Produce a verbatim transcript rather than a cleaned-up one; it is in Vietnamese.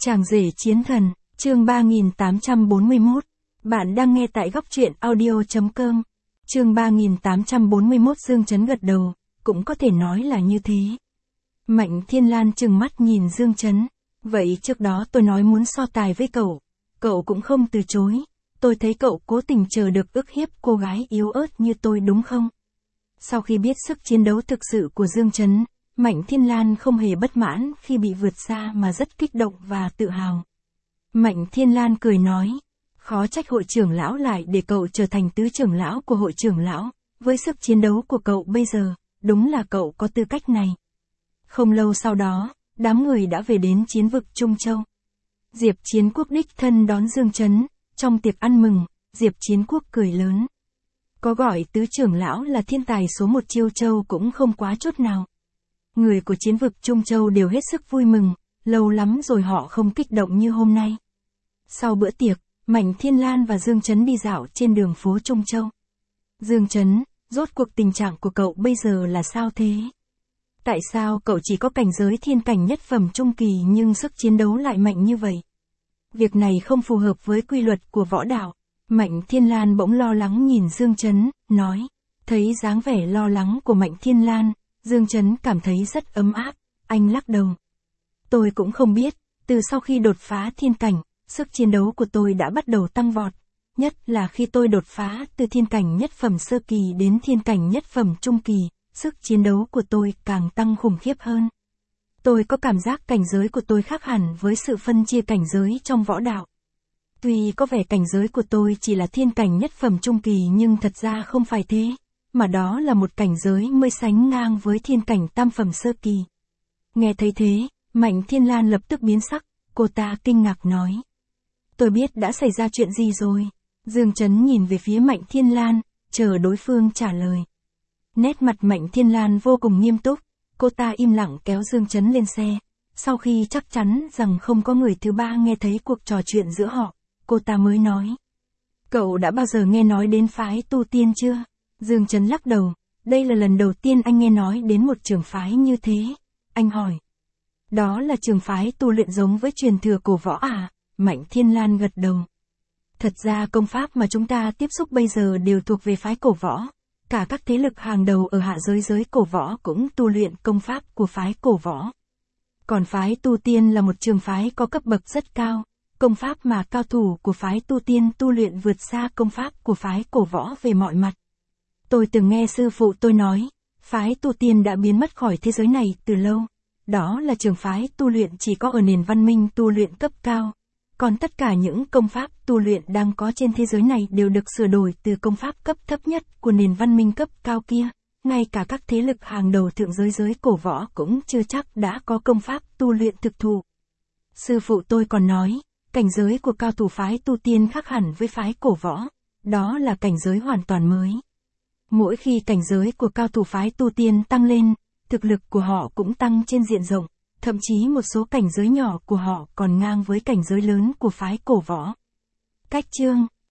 Chàng rể chiến thần, chương ba nghìn tám trăm bốn mươi mốt. Bạn đang nghe tại góc truyện audio chấm com. Chương ba nghìn tám trăm bốn mươi mốt. Dương Chấn gật đầu, cũng có thể nói là như thế. Mạnh Thiên Lan trừng mắt nhìn Dương Chấn. Vậy trước đó tôi nói muốn so tài với cậu, cậu cũng không từ chối. Tôi thấy cậu cố tình chờ được ức hiếp cô gái yếu ớt như tôi đúng không? Sau khi biết sức chiến đấu thực sự của Dương Chấn, Mạnh Thiên Lan không hề bất mãn khi bị vượt xa mà rất kích động và tự hào. Mạnh Thiên Lan cười nói, khó trách hội trưởng lão lại để cậu trở thành tứ trưởng lão của hội trưởng lão, với sức chiến đấu của cậu bây giờ, đúng là cậu có tư cách này. Không lâu sau đó, đám người đã về đến chiến vực Trung Châu. Diệp Chiến Quốc đích thân đón Dương Chấn, trong tiệc ăn mừng, Diệp Chiến Quốc cười lớn. Có gọi tứ trưởng lão là thiên tài số một Chiêu Châu cũng không quá chút nào. Người của chiến vực Trung Châu đều hết sức vui mừng, lâu lắm rồi họ không kích động như hôm nay. Sau bữa tiệc, Mạnh Thiên Lan và Dương Chấn đi dạo trên đường phố Trung Châu. Dương Chấn, rốt cuộc tình trạng của cậu bây giờ là sao thế? Tại sao cậu chỉ có cảnh giới thiên cảnh nhất phẩm trung kỳ nhưng sức chiến đấu lại mạnh như vậy? Việc này không phù hợp với quy luật của võ đạo. Mạnh Thiên Lan bỗng lo lắng nhìn Dương Chấn, nói. Thấy dáng vẻ lo lắng của Mạnh Thiên Lan, Dương Chấn cảm thấy rất ấm áp, anh lắc đầu. Tôi cũng không biết, từ sau khi đột phá thiên cảnh, sức chiến đấu của tôi đã bắt đầu tăng vọt. Nhất là khi tôi đột phá từ thiên cảnh nhất phẩm sơ kỳ đến thiên cảnh nhất phẩm trung kỳ, sức chiến đấu của tôi càng tăng khủng khiếp hơn. Tôi có cảm giác cảnh giới của tôi khác hẳn với sự phân chia cảnh giới trong võ đạo. Tuy có vẻ cảnh giới của tôi chỉ là thiên cảnh nhất phẩm trung kỳ nhưng thật ra không phải thế, mà đó là một cảnh giới mới sánh ngang với thiên cảnh tam phẩm sơ kỳ. Nghe thấy thế, Mạnh Thiên Lan lập tức biến sắc, cô ta kinh ngạc nói. Tôi biết đã xảy ra chuyện gì rồi. Dương Chấn nhìn về phía Mạnh Thiên Lan, chờ đối phương trả lời. Nét mặt Mạnh Thiên Lan vô cùng nghiêm túc, cô ta im lặng kéo Dương Chấn lên xe. Sau khi chắc chắn rằng không có người thứ ba nghe thấy cuộc trò chuyện giữa họ, cô ta mới nói. Cậu đã bao giờ nghe nói đến phái tu tiên chưa? Dương Chấn lắc đầu, đây là lần đầu tiên anh nghe nói đến một trường phái như thế. Anh hỏi. Đó là trường phái tu luyện giống với truyền thừa cổ võ à? Mạnh Thiên Lan gật đầu. Thật ra công pháp mà chúng ta tiếp xúc bây giờ đều thuộc về phái cổ võ. Cả các thế lực hàng đầu ở hạ giới giới cổ võ cũng tu luyện công pháp của phái cổ võ. Còn phái tu tiên là một trường phái có cấp bậc rất cao. Công pháp mà cao thủ của phái tu tiên tu luyện vượt xa công pháp của phái cổ võ về mọi mặt. Tôi từng nghe sư phụ tôi nói, phái tu tiên đã biến mất khỏi thế giới này từ lâu. Đó là trường phái tu luyện chỉ có ở nền văn minh tu luyện cấp cao. Còn tất cả những công pháp tu luyện đang có trên thế giới này đều được sửa đổi từ công pháp cấp thấp nhất của nền văn minh cấp cao kia. Ngay cả các thế lực hàng đầu thượng giới giới cổ võ cũng chưa chắc đã có công pháp tu luyện thực thụ. Sư phụ tôi còn nói, cảnh giới của cao thủ phái tu tiên khác hẳn với phái cổ võ. Đó là cảnh giới hoàn toàn mới. Mỗi khi cảnh giới của cao thủ phái tu tiên tăng lên, thực lực của họ cũng tăng trên diện rộng, thậm chí một số cảnh giới nhỏ của họ còn ngang với cảnh giới lớn của phái cổ võ. Cách chương